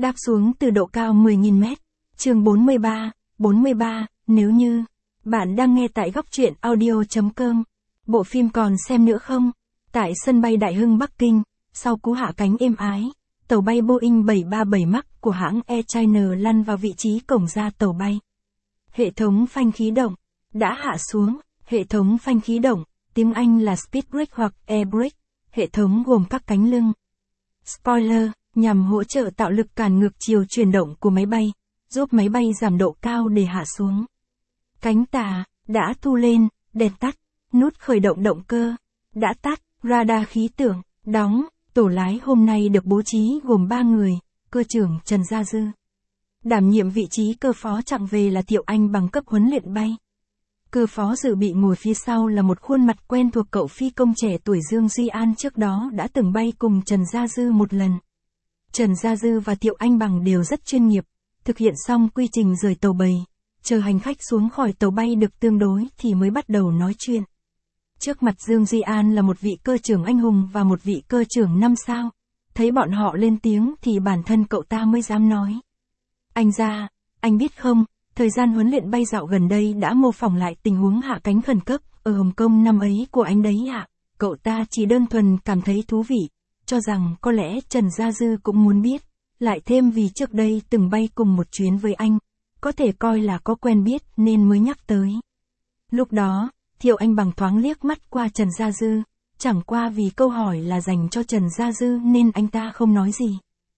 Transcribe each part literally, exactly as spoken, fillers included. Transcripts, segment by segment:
Đáp xuống từ độ cao mười nghìn mét. Chương bốn mươi ba, bốn mươi ba, nếu như bạn đang nghe tại góc truyện audio chấm com. Bộ phim còn xem nữa không? Tại sân bay Đại Hưng Bắc Kinh, sau cú hạ cánh êm ái, tàu bay Boeing bảy ba bảy Max của hãng Air China lăn vào vị trí cổng ra tàu bay. Hệ thống phanh khí động đã hạ xuống. Hệ thống phanh khí động, tiếng Anh là Speed Brake hoặc Air Brake. Hệ thống gồm các cánh lưng spoiler, nhằm hỗ trợ tạo lực cản ngược chiều chuyển động của máy bay, giúp máy bay giảm độ cao để hạ xuống. Cánh tà đã thu lên, đèn tắt, nút khởi động động cơ đã tắt, radar khí tượng đóng. Tổ lái hôm nay được bố trí gồm ba người, cơ trưởng Trần Gia Dư. Đảm nhiệm vị trí cơ phó chặng về là Thiệu Anh bằng cấp huấn luyện bay. Cơ phó dự bị ngồi phía sau là một khuôn mặt quen thuộc cậu phi công trẻ tuổi Dương Duy An trước đó đã từng bay cùng Trần Gia Dư một lần. Trần Gia Dư và Thiệu Anh bằng đều rất chuyên nghiệp, thực hiện xong quy trình rời tàu bầy, chờ hành khách xuống khỏi tàu bay được tương đối thì mới bắt đầu nói chuyện. Trước mặt Dương Duy An là một vị cơ trưởng anh hùng và một vị cơ trưởng năm sao, thấy bọn họ lên tiếng thì bản thân cậu ta mới dám nói. Anh Gia, anh biết không, thời gian huấn luyện bay dạo gần đây đã mô phỏng lại tình huống hạ cánh khẩn cấp ở Hồng Kông năm ấy của anh đấy ạ. Cậu ta chỉ đơn thuần cảm thấy thú vị, cho rằng có lẽ Trần Gia Dư cũng muốn biết, lại thêm vì trước đây từng bay cùng một chuyến với anh, có thể coi là có quen biết nên mới nhắc tới. Lúc đó, Thiệu Anh bằng thoáng liếc mắt qua Trần Gia Dư, chẳng qua vì câu hỏi là dành cho Trần Gia Dư nên anh ta không nói gì.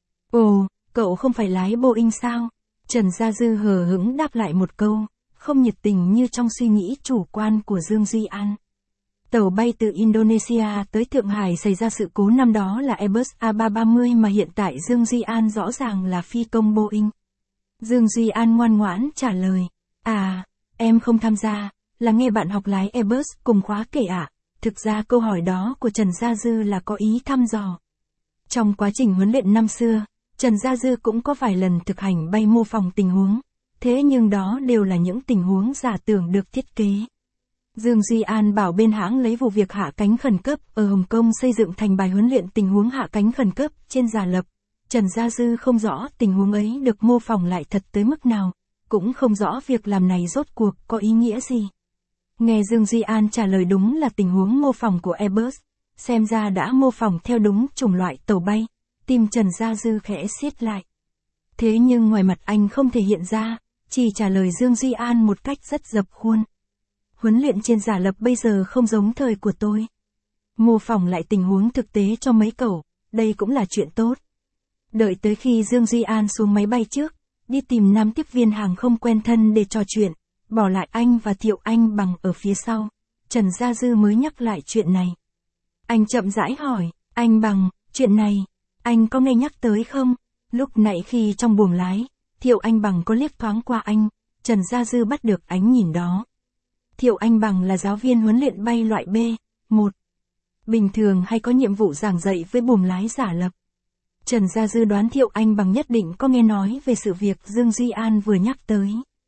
Ồ, cậu không phải lái Boeing sao? Trần Gia Dư hờ hững đáp lại một câu, không nhiệt tình như trong suy nghĩ chủ quan của Dương Duy An. Tàu bay từ Indonesia tới Thượng Hải xảy ra sự cố năm đó là Airbus A ba ba mươi mà hiện tại Dương Duy An rõ ràng là phi công Boeing. Dương Duy An ngoan ngoãn trả lời, à, em không tham gia, là nghe bạn học lái Airbus cùng khóa kể ạ. À? Thực ra câu hỏi đó của Trần Gia Dư là có ý thăm dò. Trong quá trình huấn luyện năm xưa, Trần Gia Dư cũng có vài lần thực hành bay mô phỏng tình huống, thế nhưng đó đều là những tình huống giả tưởng được thiết kế. Dương Duy An bảo bên hãng lấy vụ việc hạ cánh khẩn cấp ở Hồng Kông xây dựng thành bài huấn luyện tình huống hạ cánh khẩn cấp trên giả lập. Trần Gia Dư không rõ tình huống ấy được mô phỏng lại thật tới mức nào, cũng không rõ việc làm này rốt cuộc có ý nghĩa gì. Nghe Dương Duy An trả lời đúng là tình huống mô phỏng của Airbus, xem ra đã mô phỏng theo đúng chủng loại tàu bay, tim Trần Gia Dư khẽ siết lại. Thế nhưng ngoài mặt anh không thể hiện ra, chỉ trả lời Dương Duy An một cách rất dập khuôn. Huấn luyện trên giả lập bây giờ không giống thời của tôi. Mô phỏng lại tình huống thực tế cho mấy cậu, đây cũng là chuyện tốt. Đợi tới khi Dương Duy An xuống máy bay trước, đi tìm nam tiếp viên hàng không quen thân để trò chuyện, bỏ lại anh và Thiệu Anh bằng ở phía sau, Trần Gia Dư mới nhắc lại chuyện này. Anh chậm rãi hỏi, anh Bằng, chuyện này, anh có nghe nhắc tới không? Lúc nãy khi trong buồng lái, Thiệu Anh Bằng có liếc thoáng qua anh, Trần Gia Dư bắt được ánh nhìn đó. Thiệu Anh Bằng là giáo viên huấn luyện bay loại B một. Bình thường hay có nhiệm vụ giảng dạy với buồng lái giả lập. Trần Gia Dư đoán Thiệu Anh Bằng nhất định có nghe nói về sự việc Dương Duy An vừa nhắc tới.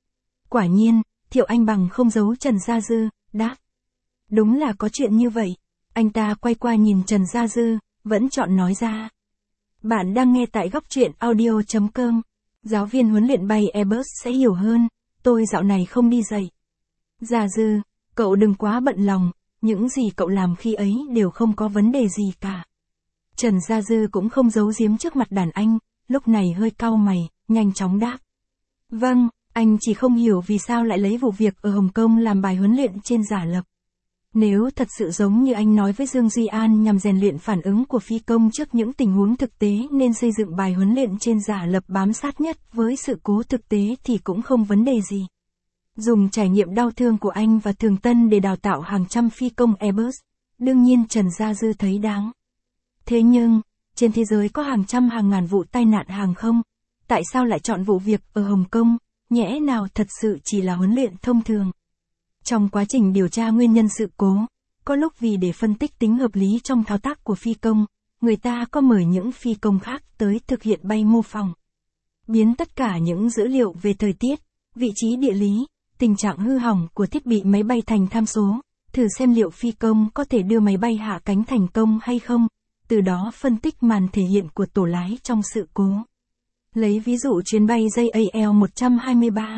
Quả nhiên, Thiệu Anh Bằng không giấu Trần Gia Dư, đáp. Đúng là có chuyện như vậy. Anh ta quay qua nhìn Trần Gia Dư, vẫn chọn nói ra. Bạn đang nghe tại góc truyện audio chấm com. Giáo viên huấn luyện bay Airbus sẽ hiểu hơn, tôi dạo này không đi dạy. Gia Dư, cậu đừng quá bận lòng, những gì cậu làm khi ấy đều không có vấn đề gì cả. Trần Gia Dư cũng không giấu giếm trước mặt đàn anh, lúc này hơi cau mày, nhanh chóng đáp. Vâng, anh chỉ không hiểu vì sao lại lấy vụ việc ở Hồng Kông làm bài huấn luyện trên giả lập. Nếu thật sự giống như anh nói với Dương Duy An nhằm rèn luyện phản ứng của phi công trước những tình huống thực tế nên xây dựng bài huấn luyện trên giả lập bám sát nhất với sự cố thực tế thì cũng không vấn đề gì. Dùng trải nghiệm đau thương của anh và Thường Tân để đào tạo hàng trăm phi công Airbus, đương nhiên Trần Gia Dư thấy đáng. Thế nhưng, trên thế giới có hàng trăm hàng ngàn vụ tai nạn hàng không, tại sao lại chọn vụ việc ở Hồng Kông, nhẽ nào thật sự chỉ là huấn luyện thông thường. Trong quá trình điều tra nguyên nhân sự cố, có lúc vì để phân tích tính hợp lý trong thao tác của phi công, người ta có mời những phi công khác tới thực hiện bay mô phỏng. Biến tất cả những dữ liệu về thời tiết, vị trí địa lý, tình trạng hư hỏng của thiết bị máy bay thành tham số, thử xem liệu phi công có thể đưa máy bay hạ cánh thành công hay không, từ đó phân tích màn thể hiện của tổ lái trong sự cố. Lấy ví dụ chuyến bay J A L một hai ba.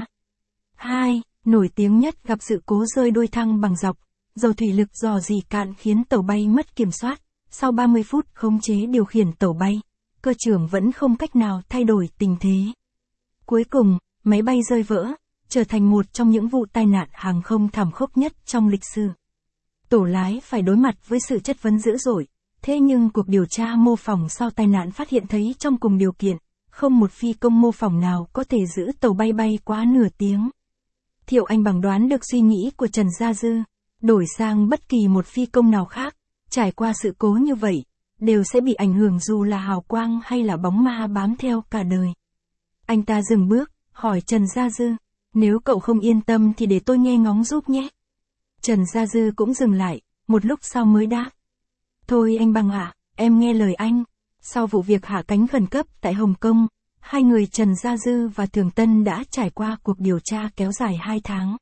hai. Nổi tiếng nhất gặp sự cố rơi đuôi thăng bằng dọc, dầu thủy lực rò rỉ cạn khiến tàu bay mất kiểm soát, sau ba mươi phút khống chế điều khiển tàu bay, cơ trưởng vẫn không cách nào thay đổi tình thế. Cuối cùng, máy bay rơi vỡ, trở thành một trong những vụ tai nạn hàng không thảm khốc nhất trong lịch sử. Tổ lái phải đối mặt với sự chất vấn dữ dội, thế nhưng cuộc điều tra mô phỏng sau tai nạn phát hiện thấy trong cùng điều kiện, không một phi công mô phỏng nào có thể giữ tàu bay bay quá nửa tiếng. Thiệu Anh Bằng đoán được suy nghĩ của Trần Gia Dư, đổi sang bất kỳ một phi công nào khác, trải qua sự cố như vậy, đều sẽ bị ảnh hưởng dù là hào quang hay là bóng ma bám theo cả đời. Anh ta dừng bước, hỏi Trần Gia Dư, nếu cậu không yên tâm thì để tôi nghe ngóng giúp nhé. Trần Gia Dư cũng dừng lại, một lúc sau mới đáp. Thôi anh Bằng ạ, em nghe lời anh. Sau vụ việc hạ cánh khẩn cấp tại Hồng Kông, hai người Trần Gia Dư và Thường Tân đã trải qua cuộc điều tra kéo dài hai tháng.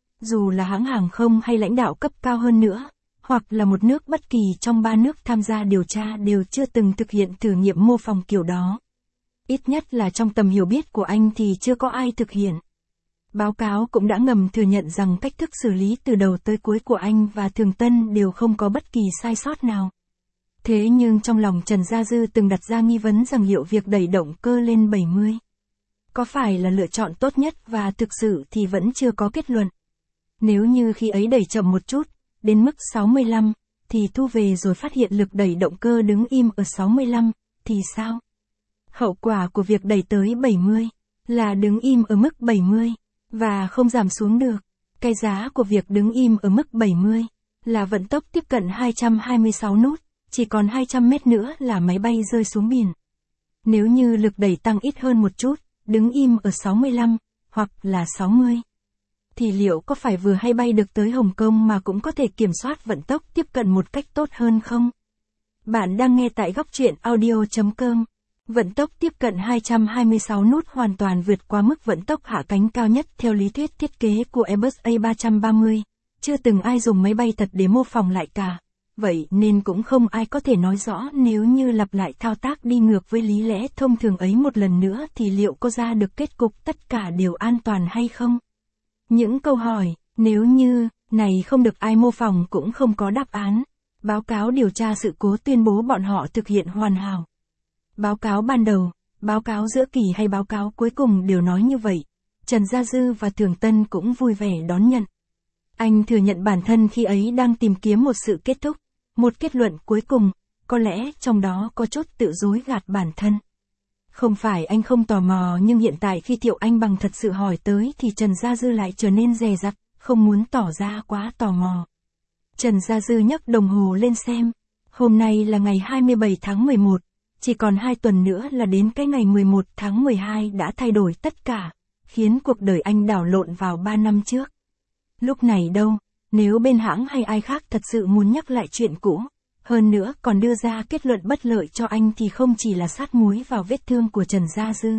Dù là hãng hàng không hay lãnh đạo cấp cao hơn nữa, hoặc là một nước bất kỳ trong ba nước tham gia điều tra đều chưa từng thực hiện thử nghiệm mô phỏng kiểu đó. Ít nhất là trong tầm hiểu biết của anh thì chưa có ai thực hiện. Báo cáo cũng đã ngầm thừa nhận rằng cách thức xử lý từ đầu tới cuối của anh và Thường Tân đều không có bất kỳ sai sót nào. Thế nhưng trong lòng Trần Gia Dư từng đặt ra nghi vấn rằng liệu việc đẩy động cơ lên bảy mươi có phải là lựa chọn tốt nhất, và thực sự thì vẫn chưa có kết luận. Nếu như khi ấy đẩy chậm một chút, đến mức sáu mươi lăm, thì thu về rồi phát hiện lực đẩy động cơ đứng im ở sáu mươi lăm, thì sao? Hậu quả của việc đẩy tới bảy mươi là đứng im ở mức bảy mươi và không giảm xuống được. Cái giá của việc đứng im ở mức bảy mươi là vận tốc tiếp cận hai trăm hai mươi sáu nút, chỉ còn hai trăm mét nữa là máy bay rơi xuống biển. Nếu như lực đẩy tăng ít hơn một chút, đứng im ở sáu mươi lăm, hoặc là sáu mươi, thì liệu có phải vừa hay bay được tới Hồng Kông mà cũng có thể kiểm soát vận tốc tiếp cận một cách tốt hơn không? Bạn đang nghe tại góc truyện audio chấm com. Vận tốc tiếp cận hai trăm hai mươi sáu nút hoàn toàn vượt qua mức vận tốc hạ cánh cao nhất theo lý thuyết thiết kế của Airbus A ba ba mươi. Chưa từng ai dùng máy bay thật để mô phỏng lại cả. Vậy nên cũng không ai có thể nói rõ nếu như lặp lại thao tác đi ngược với lý lẽ thông thường ấy một lần nữa thì liệu có ra được kết cục tất cả đều an toàn hay không? Những câu hỏi, nếu như, này không được ai mô phỏng cũng không có đáp án. Báo cáo điều tra sự cố tuyên bố bọn họ thực hiện hoàn hảo. Báo cáo ban đầu, báo cáo giữa kỳ hay báo cáo cuối cùng đều nói như vậy. Trần Gia Dư và Thường Tân cũng vui vẻ đón nhận. Anh thừa nhận bản thân khi ấy đang tìm kiếm một sự kết thúc, một kết luận cuối cùng, có lẽ trong đó có chút tự dối gạt bản thân. Không phải anh không tò mò, nhưng hiện tại khi Thiệu Anh Bằng thật sự hỏi tới thì Trần Gia Dư lại trở nên dè dặt, không muốn tỏ ra quá tò mò. Trần Gia Dư nhấc đồng hồ lên xem. Hôm nay là ngày hai mươi bảy tháng mười một, chỉ còn hai tuần nữa là đến cái ngày mười một tháng mười hai đã thay đổi tất cả, khiến cuộc đời anh đảo lộn vào ba năm trước. Lúc này đâu, nếu bên hãng hay ai khác thật sự muốn nhắc lại chuyện cũ, hơn nữa còn đưa ra kết luận bất lợi cho anh thì không chỉ là sát muối vào vết thương của Trần Gia Dư.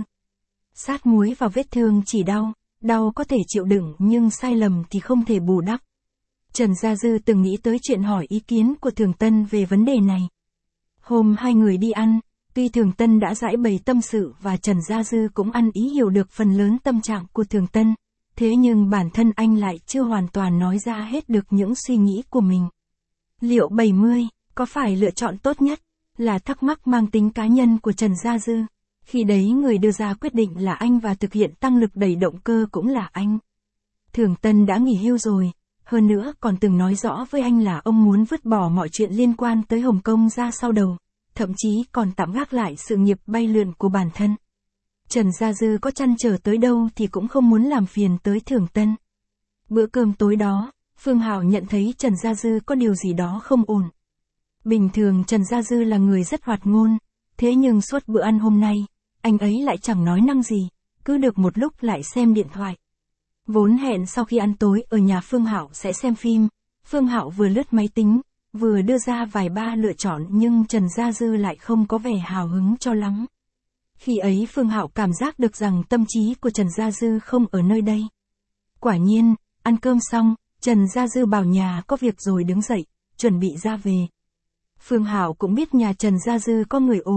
Sát muối vào vết thương chỉ đau, đau có thể chịu đựng nhưng sai lầm thì không thể bù đắp. Trần Gia Dư từng nghĩ tới chuyện hỏi ý kiến của Thường Tân về vấn đề này. Hôm hai người đi ăn, tuy Thường Tân đã giải bày tâm sự và Trần Gia Dư cũng ăn ý hiểu được phần lớn tâm trạng của Thường Tân, thế nhưng bản thân anh lại chưa hoàn toàn nói ra hết được những suy nghĩ của mình. Liệu bảy mươi có phải lựa chọn tốt nhất, là thắc mắc mang tính cá nhân của Trần Gia Dư. Khi đấy người đưa ra quyết định là anh và thực hiện tăng lực đẩy động cơ cũng là anh. Thường Tân đã nghỉ hưu rồi, hơn nữa còn từng nói rõ với anh là ông muốn vứt bỏ mọi chuyện liên quan tới Hồng Kông ra sau đầu, thậm chí còn tạm gác lại sự nghiệp bay lượn của bản thân. Trần Gia Dư có trăn trở tới đâu thì cũng không muốn làm phiền tới Thường Tân. Bữa cơm tối đó, Phương Hạo nhận thấy Trần Gia Dư có điều gì đó không ổn. Bình thường Trần Gia Dư là người rất hoạt ngôn, thế nhưng suốt bữa ăn hôm nay, anh ấy lại chẳng nói năng gì, cứ được một lúc lại xem điện thoại. Vốn hẹn sau khi ăn tối ở nhà Phương Hạo sẽ xem phim, Phương Hạo vừa lướt máy tính, vừa đưa ra vài ba lựa chọn nhưng Trần Gia Dư lại không có vẻ hào hứng cho lắm. Khi ấy Phương Hạo cảm giác được rằng tâm trí của Trần Gia Dư không ở nơi đây. Quả nhiên, ăn cơm xong, Trần Gia Dư bảo nhà có việc rồi đứng dậy, chuẩn bị ra về. Phương Hạo cũng biết nhà Trần Gia Dư có người ốm,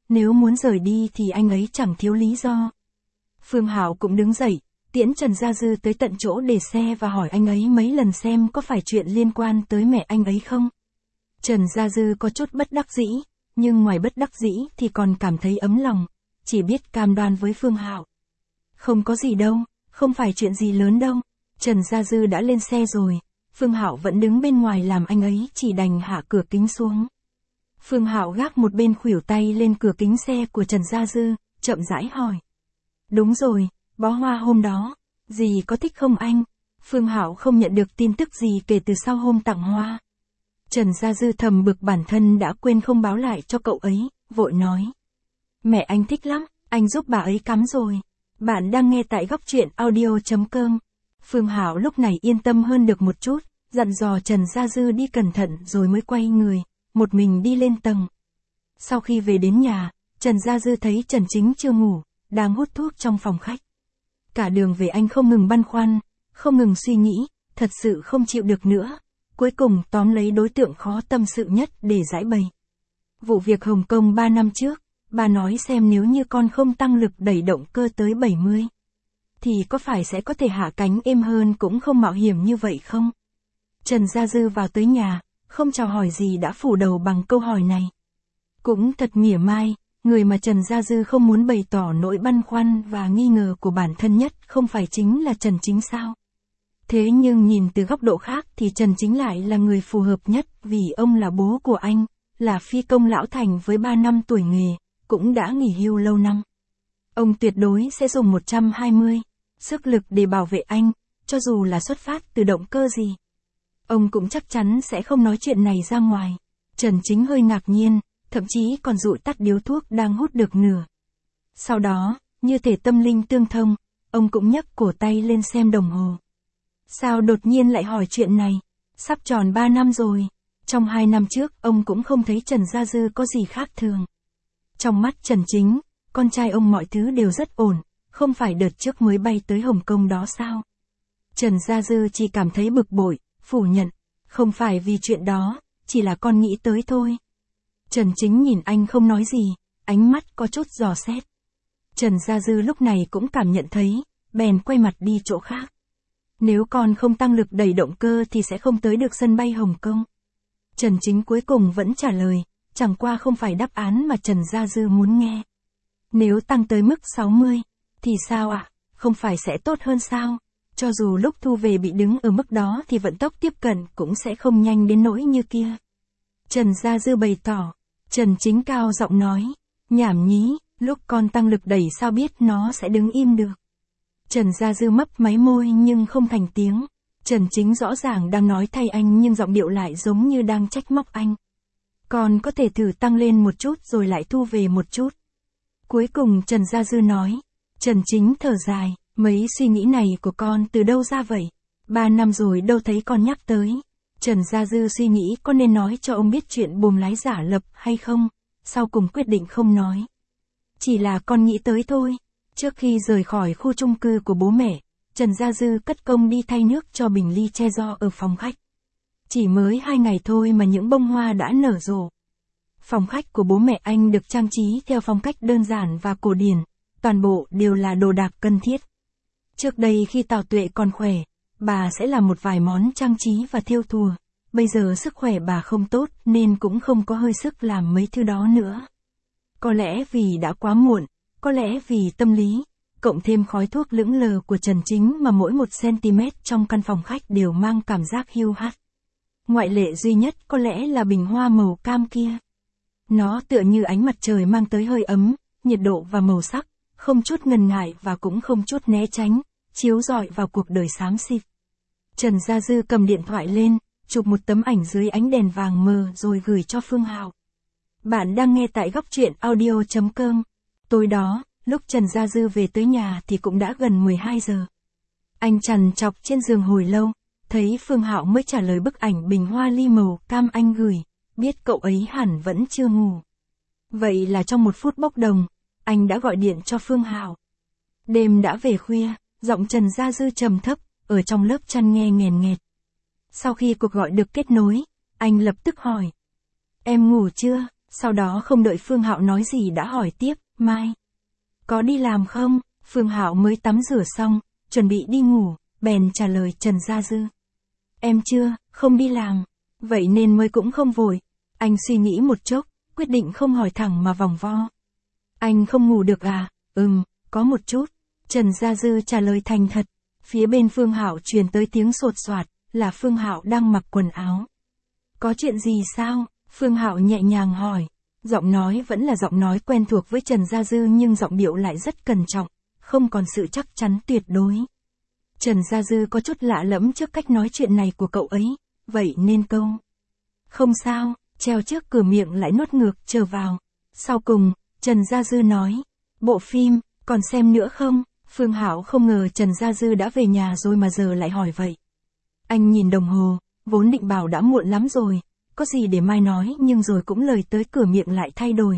nếu muốn rời đi thì anh ấy chẳng thiếu lý do. Phương Hạo cũng đứng dậy, tiễn Trần Gia Dư tới tận chỗ để xe và hỏi anh ấy mấy lần xem có phải chuyện liên quan tới mẹ anh ấy không. Trần Gia Dư có chút bất đắc dĩ, nhưng ngoài bất đắc dĩ thì còn cảm thấy ấm lòng, chỉ biết cam đoan với Phương Hạo. Không có gì đâu, không phải chuyện gì lớn đâu. Trần Gia Dư đã lên xe rồi, Phương Hạo vẫn đứng bên ngoài làm anh ấy chỉ đành hạ cửa kính xuống. Phương Hạo gác một bên khuỷu tay lên cửa kính xe của Trần Gia Dư, chậm rãi hỏi. Đúng rồi, bó hoa hôm đó, dì có thích không anh? Phương Hạo không nhận được tin tức gì kể từ sau hôm tặng hoa. Trần Gia Dư thầm bực bản thân đã quên không báo lại cho cậu ấy, vội nói. Mẹ anh thích lắm, anh giúp bà ấy cắm rồi. Bạn đang nghe tại góc truyện audio chấm com. Phương Hạo lúc này yên tâm hơn được một chút, dặn dò Trần Gia Dư đi cẩn thận rồi mới quay người, một mình đi lên tầng. Sau khi về đến nhà, Trần Gia Dư thấy Trần Chính chưa ngủ, đang hút thuốc trong phòng khách. Cả đường về anh không ngừng băn khoăn, không ngừng suy nghĩ, thật sự không chịu được nữa. Cuối cùng tóm lấy đối tượng khó tâm sự nhất để giải bày. Vụ việc Hồng Kông ba năm trước, bà nói xem nếu như con không tăng lực đẩy động cơ tới bảy mươi, thì có phải sẽ có thể hạ cánh êm hơn cũng không mạo hiểm như vậy không? Trần Gia Dư vào tới nhà, không chào hỏi gì đã phủ đầu bằng câu hỏi này. Cũng thật mỉa mai, người mà Trần Gia Dư không muốn bày tỏ nỗi băn khoăn và nghi ngờ của bản thân nhất không phải chính là Trần Chính sao? Thế nhưng nhìn từ góc độ khác thì Trần Chính lại là người phù hợp nhất vì ông là bố của anh, là phi công lão thành với ba năm tuổi nghề, cũng đã nghỉ hưu lâu năm. Ông tuyệt đối sẽ dùng một trăm hai mươi sức lực để bảo vệ anh, cho dù là xuất phát từ động cơ gì. Ông cũng chắc chắn sẽ không nói chuyện này ra ngoài. Trần Chính hơi ngạc nhiên, thậm chí còn dụi tắt điếu thuốc đang hút được nửa. Sau đó, như thể tâm linh tương thông, ông cũng nhấc cổ tay lên xem đồng hồ. Sao đột nhiên lại hỏi chuyện này? Sắp tròn ba năm rồi. Trong hai năm trước, ông cũng không thấy Trần Gia Dư có gì khác thường. Trong mắt Trần Chính, con trai ông mọi thứ đều rất ổn, không phải đợt trước mới bay tới Hồng Kông đó sao? Trần Gia Dư chỉ cảm thấy bực bội, phủ nhận. Không phải vì chuyện đó, chỉ là con nghĩ tới thôi. Trần Chính nhìn anh không nói gì, ánh mắt có chút dò xét. Trần Gia Dư lúc này cũng cảm nhận thấy, bèn quay mặt đi chỗ khác. Nếu con không tăng lực đẩy động cơ thì sẽ không tới được sân bay Hồng Kông. Trần Chính cuối cùng vẫn trả lời, chẳng qua không phải đáp án mà Trần Gia Dư muốn nghe. Nếu tăng tới mức sáu mươi, thì sao ạ? À? Không phải sẽ tốt hơn sao? Cho dù lúc thu về bị đứng ở mức đó thì vận tốc tiếp cận cũng sẽ không nhanh đến nỗi như kia. Trần Gia Dư bày tỏ. Trần Chính cao giọng nói, nhảm nhí, lúc con tăng lực đẩy sao biết nó sẽ đứng im được. Trần Gia Dư mấp máy môi nhưng không thành tiếng. Trần Chính rõ ràng đang nói thay anh nhưng giọng điệu lại giống như đang trách móc anh. Con có thể thử tăng lên một chút rồi lại thu về một chút. Cuối cùng Trần Gia Dư nói. Trần Chính thở dài, mấy suy nghĩ này của con từ đâu ra vậy? Ba năm rồi đâu thấy con nhắc tới. Trần Gia Dư suy nghĩ có nên nói cho ông biết chuyện buồm lái giả lập hay không, sau cùng quyết định không nói. Chỉ là con nghĩ tới thôi. Trước khi rời khỏi khu chung cư của bố mẹ, Trần Gia Dư cất công đi thay nước cho bình ly che gió ở phòng khách. Chỉ mới hai ngày thôi mà những bông hoa đã nở rộ. Phòng khách của bố mẹ anh được trang trí theo phong cách đơn giản và cổ điển, toàn bộ đều là đồ đạc cần thiết. Trước đây khi Tào Tuệ còn khỏe, bà sẽ làm một vài món trang trí và thêu thùa. Bây giờ sức khỏe bà không tốt nên cũng không có hơi sức làm mấy thứ đó nữa. Có lẽ vì đã quá muộn, có lẽ vì tâm lý, cộng thêm khói thuốc lững lờ của Trần Chính mà mỗi một cm trong căn phòng khách đều mang cảm giác hiu hắt. Ngoại lệ duy nhất có lẽ là bình hoa màu cam kia. Nó tựa như ánh mặt trời mang tới hơi ấm, nhiệt độ và màu sắc, không chút ngần ngại và cũng không chút né tránh, chiếu rọi vào cuộc đời xám xịt. Trần Gia Dư cầm điện thoại lên, chụp một tấm ảnh dưới ánh đèn vàng mờ rồi gửi cho Phương Hạo. Bạn đang nghe tại góc truyện audio chấm com. Tối đó, lúc Trần Gia Dư về tới nhà thì cũng đã gần mười hai giờ. Anh trằn trọc trên giường hồi lâu, thấy Phương Hạo mới trả lời bức ảnh bình hoa ly màu cam anh gửi, biết cậu ấy hẳn vẫn chưa ngủ. Vậy là trong một phút bốc đồng, anh đã gọi điện cho Phương Hạo. Đêm đã về khuya, giọng Trần Gia Dư trầm thấp, ở trong lớp chăn nghe nghèn nghẹt. Sau khi cuộc gọi được kết nối, anh lập tức hỏi. Em ngủ chưa? Sau đó không đợi Phương Hạo nói gì đã hỏi tiếp, Mai, có đi làm không? Phương Hạo mới tắm rửa xong, chuẩn bị đi ngủ, bèn trả lời Trần Gia Dư. Em chưa, không đi làm. Vậy nên mới cũng không vội. Anh suy nghĩ một chốc, quyết định không hỏi thẳng mà vòng vo. Anh không ngủ được à? Ừm, có một chút. Trần Gia Dư trả lời thành thật. Phía bên Phương Hạo truyền tới tiếng sột soạt, là Phương Hạo đang mặc quần áo. Có chuyện gì sao? Phương Hạo nhẹ nhàng hỏi. Giọng nói vẫn là giọng nói quen thuộc với Trần Gia Dư nhưng giọng điệu lại rất cẩn trọng, không còn sự chắc chắn tuyệt đối. Trần Gia Dư có chút lạ lẫm trước cách nói chuyện này của cậu ấy, vậy nên câu không sao, treo trước cửa miệng lại nuốt ngược trở vào. Sau cùng, Trần Gia Dư nói, bộ phim, còn xem nữa không? Phương Hạo không ngờ Trần Gia Dư đã về nhà rồi mà giờ lại hỏi vậy. Anh nhìn đồng hồ, vốn định bảo đã muộn lắm rồi, có gì để mai nói nhưng rồi cũng lời tới cửa miệng lại thay đổi.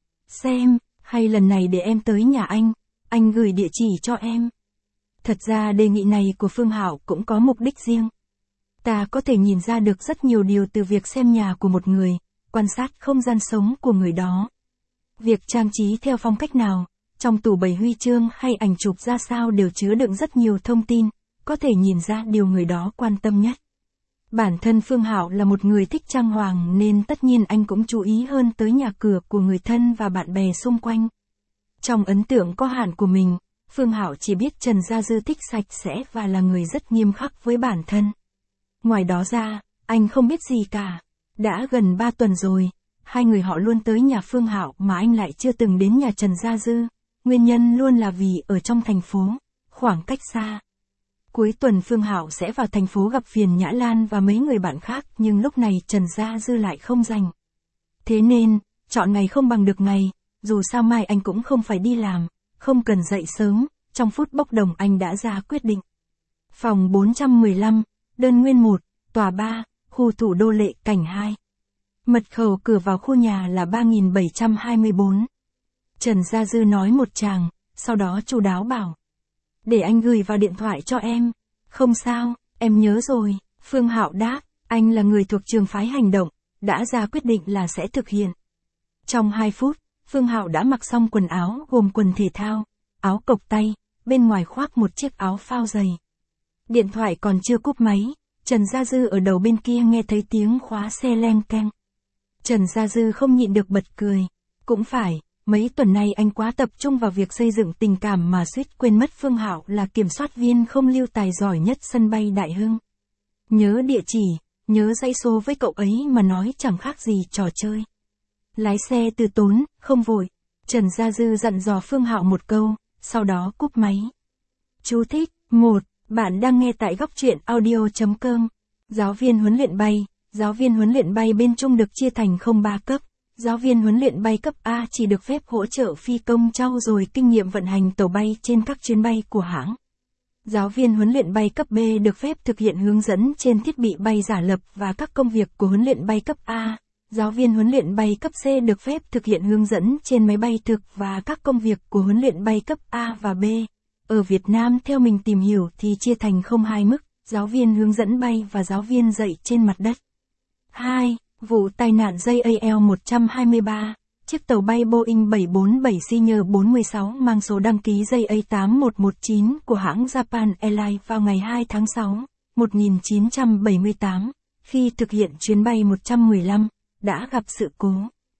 Xem, hay lần này để em tới nhà anh, anh gửi địa chỉ cho em. Thật ra đề nghị này của Phương Hạo cũng có mục đích riêng. Ta có thể nhìn ra được rất nhiều điều từ việc xem nhà của một người, quan sát không gian sống của người đó. Việc trang trí theo phong cách nào, trong tủ bày huy chương hay ảnh chụp ra sao đều chứa đựng rất nhiều thông tin, có thể nhìn ra điều người đó quan tâm nhất. Bản thân Phương Hạo là một người thích trang hoàng nên tất nhiên anh cũng chú ý hơn tới nhà cửa của người thân và bạn bè xung quanh. Trong ấn tượng có hạn của mình, Phương Hạo chỉ biết Trần Gia Dư thích sạch sẽ và là người rất nghiêm khắc với bản thân. Ngoài đó ra, anh không biết gì cả. Đã gần ba tuần rồi, hai người họ luôn tới nhà Phương Hạo mà anh lại chưa từng đến nhà Trần Gia Dư. Nguyên nhân luôn là vì ở trong thành phố, khoảng cách xa. Cuối tuần Phương Hạo sẽ vào thành phố gặp Phiền Nhã Lan và mấy người bạn khác nhưng lúc này Trần Gia Dư lại không rảnh. Thế nên, chọn ngày không bằng được ngày, dù sao mai anh cũng không phải đi làm, không cần dậy sớm, trong phút bốc đồng anh đã ra quyết định. Phòng bốn trăm mười lăm, đơn nguyên một, tòa ba, khu thủ đô Lệ Cảnh hai. Mật khẩu cửa vào khu nhà là ba nghìn bảy trăm hai mươi bốn. Trần Gia Dư nói một tràng, sau đó chu đáo bảo. Để anh gửi vào điện thoại cho em. Không sao, em nhớ rồi. Phương Hạo đáp, anh là người thuộc trường phái hành động, đã ra quyết định là sẽ thực hiện. Trong hai phút, Phương Hạo đã mặc xong quần áo gồm quần thể thao, áo cộc tay, bên ngoài khoác một chiếc áo phao dày. Điện thoại còn chưa cúp máy, Trần Gia Dư ở đầu bên kia nghe thấy tiếng khóa xe leng keng. Trần Gia Dư không nhịn được bật cười. Cũng phải, mấy tuần nay anh quá tập trung vào việc xây dựng tình cảm mà suýt quên mất Phương Hạo là kiểm soát viên không lưu tài giỏi nhất sân bay Đại Hưng. Nhớ địa chỉ, nhớ dãy số với cậu ấy mà nói chẳng khác gì trò chơi. Lái xe từ tốn, không vội. Trần Gia Dư dặn dò Phương Hạo một câu, sau đó cúp máy. Chú thích, một. Bạn đang nghe tại góc truyện audio chấm com. Giáo viên huấn luyện bay. Giáo viên huấn luyện bay bên Trung được chia thành không ba cấp. Giáo viên huấn luyện bay cấp A chỉ được phép hỗ trợ phi công trau dồi kinh nghiệm vận hành tàu bay trên các chuyến bay của hãng. Giáo viên huấn luyện bay cấp B được phép thực hiện hướng dẫn trên thiết bị bay giả lập và các công việc của huấn luyện bay cấp A. Giáo viên huấn luyện bay cấp C được phép thực hiện hướng dẫn trên máy bay thực và các công việc của huấn luyện bay cấp A và B. Ở Việt Nam theo mình tìm hiểu thì chia thành không hai mức, giáo viên hướng dẫn bay và giáo viên dạy trên mặt đất. hai. Vụ tai nạn J A L một hai ba, chiếc tàu bay Boeing bảy bốn bảy Senior bốn sáu mang số đăng ký J A tám một một chín của hãng Japan Airlines vào ngày hai tháng sáu, một nghìn chín trăm bảy mươi tám, khi thực hiện chuyến bay một trăm mười lăm, đã gặp sự cố.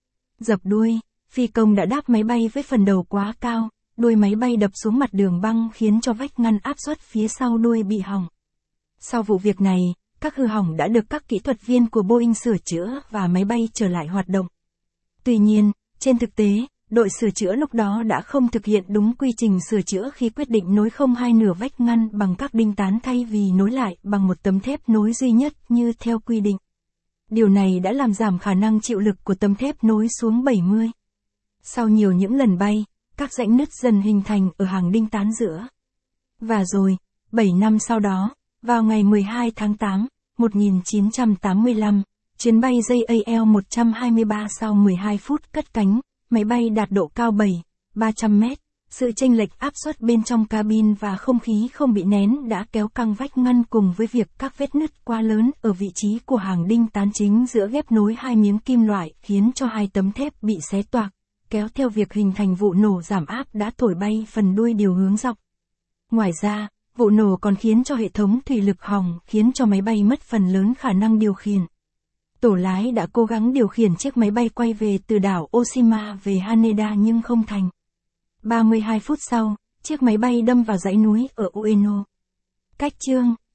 Dập đuôi, phi công đã đáp máy bay với phần đầu quá cao, đuôi máy bay đập xuống mặt đường băng khiến cho vách ngăn áp suất phía sau đuôi bị hỏng. Sau vụ việc này, các hư hỏng đã được các kỹ thuật viên của Boeing sửa chữa và máy bay trở lại hoạt động. Tuy nhiên, trên thực tế, đội sửa chữa lúc đó đã không thực hiện đúng quy trình sửa chữa khi quyết định nối không hai nửa vách ngăn bằng các đinh tán thay vì nối lại bằng một tấm thép nối duy nhất như theo quy định. Điều này đã làm giảm khả năng chịu lực của tấm thép nối xuống bảy mươi. Sau nhiều những lần bay, các rãnh nứt dần hình thành ở hàng đinh tán giữa. Và rồi, bảy năm sau đó, vào ngày mười hai tháng tám, một nghìn chín trăm tám mươi lăm, chuyến bay J A L một hai ba sau mười hai phút cất cánh, máy bay đạt độ cao bảy nghìn ba trăm mét, Sự chênh lệch áp suất bên trong cabin và không khí không bị nén đã kéo căng vách ngăn cùng với việc các vết nứt quá lớn ở vị trí của hàng đinh tán chính giữa ghép nối hai miếng kim loại khiến cho hai tấm thép bị xé toạc, kéo theo việc hình thành vụ nổ giảm áp đã thổi bay phần đuôi điều hướng dọc. Ngoài ra, vụ nổ còn khiến cho hệ thống thủy lực hỏng, khiến cho máy bay mất phần lớn khả năng điều khiển. Tổ lái đã cố gắng điều khiển chiếc máy bay quay về từ đảo Oshima về Haneda nhưng không thành. ba mươi hai phút sau, chiếc máy bay đâm vào dãy núi ở Ueno. Cách chương